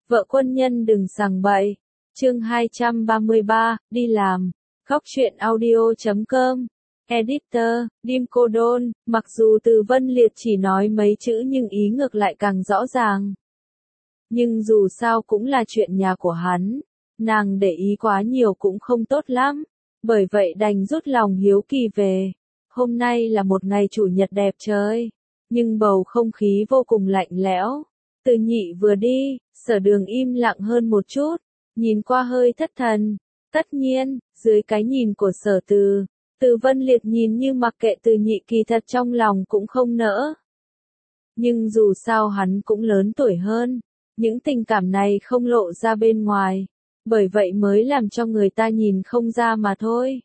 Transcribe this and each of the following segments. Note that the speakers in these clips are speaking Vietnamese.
Vợ quân nhân đừng sằng bậy. Chương 233, đi làm. Góc truyện audio.com. Editor, Dim Cô Đôn. Mặc dù Từ Vân Liệt chỉ nói mấy chữ nhưng ý ngược lại càng rõ ràng. Nhưng dù sao cũng là chuyện nhà của hắn. Nàng để ý quá nhiều cũng không tốt lắm. Bởi vậy đành rút lòng hiếu kỳ về. Hôm nay là một ngày chủ nhật đẹp trời. Nhưng bầu không khí vô cùng lạnh lẽo. Từ Nhị vừa đi, Sở Đường im lặng hơn một chút, nhìn qua hơi thất thần. Tất nhiên, dưới cái nhìn của Sở Từ, Từ Vân Liệt nhìn như mặc kệ Từ Nhị, kỳ thật trong lòng cũng không nỡ. Nhưng dù sao hắn cũng lớn tuổi hơn, những tình cảm này không lộ ra bên ngoài, bởi vậy mới làm cho người ta nhìn không ra mà thôi.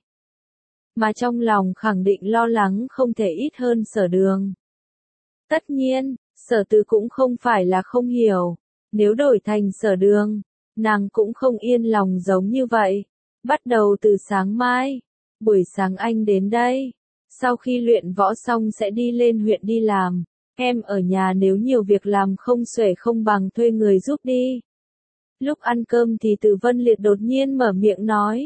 Mà trong lòng khẳng định lo lắng không thể ít hơn Sở Đường. Tất nhiên, Sở Từ cũng không phải là không hiểu, nếu đổi thành Sở Đường, nàng cũng không yên lòng giống như vậy. Bắt đầu từ sáng mai, buổi sáng anh đến đây, sau khi luyện võ xong sẽ đi lên huyện đi làm, em ở nhà nếu nhiều việc làm không xuể không bằng thuê người giúp đi. Lúc ăn cơm thì Từ Vân Liệt đột nhiên mở miệng nói.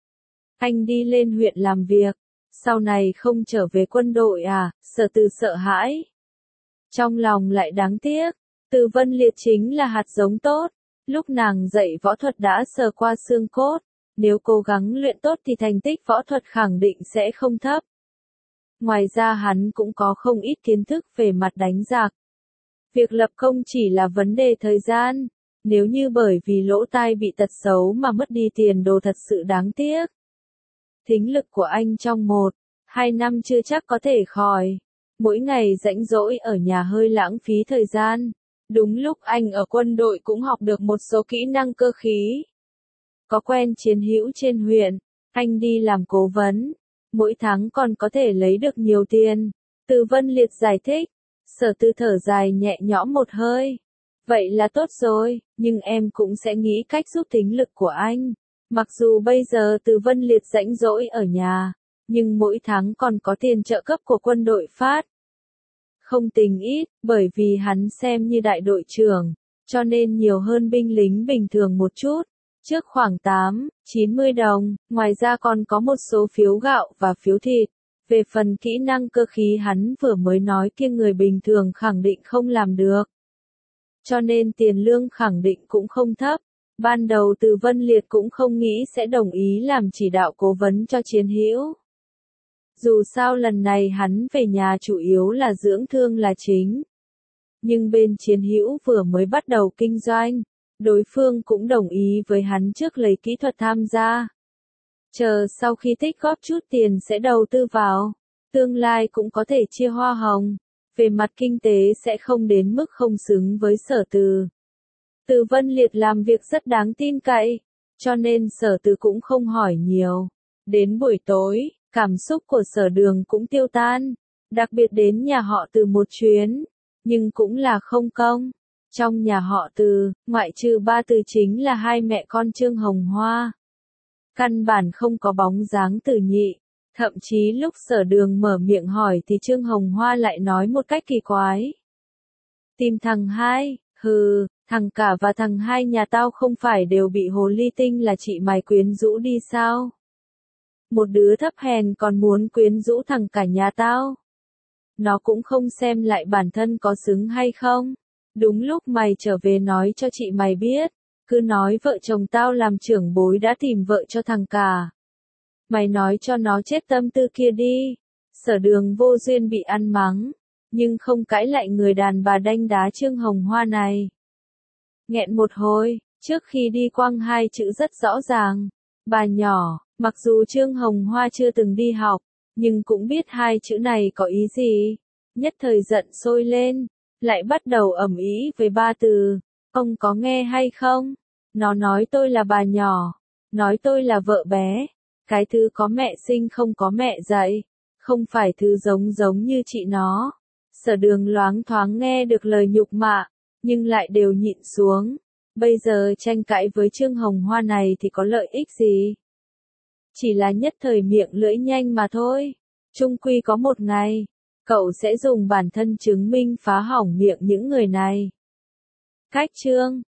Anh đi lên huyện làm việc, sau này không trở về quân đội à? Sở Từ sợ hãi. Trong lòng lại đáng tiếc, Từ Vân Liệt chính là hạt giống tốt, lúc nàng dạy võ thuật đã sờ qua xương cốt, nếu cố gắng luyện tốt thì thành tích võ thuật khẳng định sẽ không thấp. Ngoài ra hắn cũng có không ít kiến thức về mặt đánh giặc. Việc lập công chỉ là vấn đề thời gian, nếu như bởi vì lỗ tai bị tật xấu mà mất đi tiền đồ thật sự đáng tiếc. Thính lực của anh trong 1-2 năm chưa chắc có thể khỏi. Mỗi ngày rảnh rỗi ở nhà hơi lãng phí thời gian. Đúng lúc anh ở quân đội cũng học được một số kỹ năng cơ khí. Có quen chiến hữu trên huyện, anh đi làm cố vấn. Mỗi tháng còn có thể lấy được nhiều tiền. Từ Vân Liệt giải thích. Sở Từ thở dài nhẹ nhõm một hơi. Vậy là tốt rồi, nhưng em cũng sẽ nghĩ cách giúp thính lực của anh. Mặc dù bây giờ Từ Vân Liệt rảnh rỗi ở nhà, nhưng mỗi tháng còn có tiền trợ cấp của quân đội phát. Không tính ít, bởi vì hắn xem như đại đội trưởng, cho nên nhiều hơn binh lính bình thường một chút. Trước khoảng 8-90 đồng, ngoài ra còn có một số phiếu gạo và phiếu thịt. Về phần kỹ năng cơ khí hắn vừa mới nói kia người bình thường khẳng định không làm được. Cho nên tiền lương khẳng định cũng không thấp. Ban đầu Từ Vân Liệt cũng không nghĩ sẽ đồng ý làm chỉ đạo cố vấn cho chiến hữu. Dù sao lần này hắn về nhà chủ yếu là dưỡng thương là chính. Nhưng bên chiến hữu vừa mới bắt đầu kinh doanh, đối phương cũng đồng ý với hắn trước lấy kỹ thuật tham gia. Chờ sau khi tích góp chút tiền sẽ đầu tư vào, tương lai cũng có thể chia hoa hồng. Về mặt kinh tế sẽ không đến mức không xứng với Sở Từ. Từ Vân Liệt làm việc rất đáng tin cậy, cho nên Sở Từ cũng không hỏi nhiều. Đến buổi tối, cảm xúc của Sở Đường cũng tiêu tan, đặc biệt đến nhà họ Từ một chuyến, nhưng cũng là không công. Trong nhà họ Từ, ngoại trừ ba Từ chính là hai mẹ con Trương Hồng Hoa. Căn bản không có bóng dáng Từ Nhị, thậm chí lúc Sở Đường mở miệng hỏi thì Trương Hồng Hoa lại nói một cách kỳ quái. Tìm thằng hai, hừ, thằng cả và thằng hai nhà tao không phải đều bị hồ ly tinh là chị mày quyến rũ đi sao? Một đứa thấp hèn còn muốn quyến rũ thằng cả nhà tao. Nó cũng không xem lại bản thân có xứng hay không. Đúng lúc mày trở về nói cho chị mày biết, cứ nói vợ chồng tao làm trưởng bối đã tìm vợ cho thằng cả. Mày nói cho nó chết tâm tư kia đi. Sở Đường vô duyên bị ăn mắng, nhưng không cãi lại người đàn bà đanh đá Trương Hồng Hoa này. Nghẹn một hồi, trước khi đi quăng hai chữ rất rõ ràng. Bà nhỏ. Mặc dù Trương Hồng Hoa chưa từng đi học, nhưng cũng biết hai chữ này có ý gì. Nhất thời giận sôi lên, lại bắt đầu ầm ĩ với ba Từ. Ông có nghe hay không? Nó nói tôi là bà nhỏ, nói tôi là vợ bé. Cái thứ có mẹ sinh không có mẹ dạy, không phải thứ giống như chị nó. Sở Đường loáng thoáng nghe được lời nhục mạ, nhưng lại đều nhịn xuống. Bây giờ tranh cãi với Trương Hồng Hoa này thì có lợi ích gì? Chỉ là nhất thời miệng lưỡi nhanh mà thôi. Chung quy có một ngày, cậu sẽ dùng bản thân chứng minh phá hỏng miệng những người này. Cách chương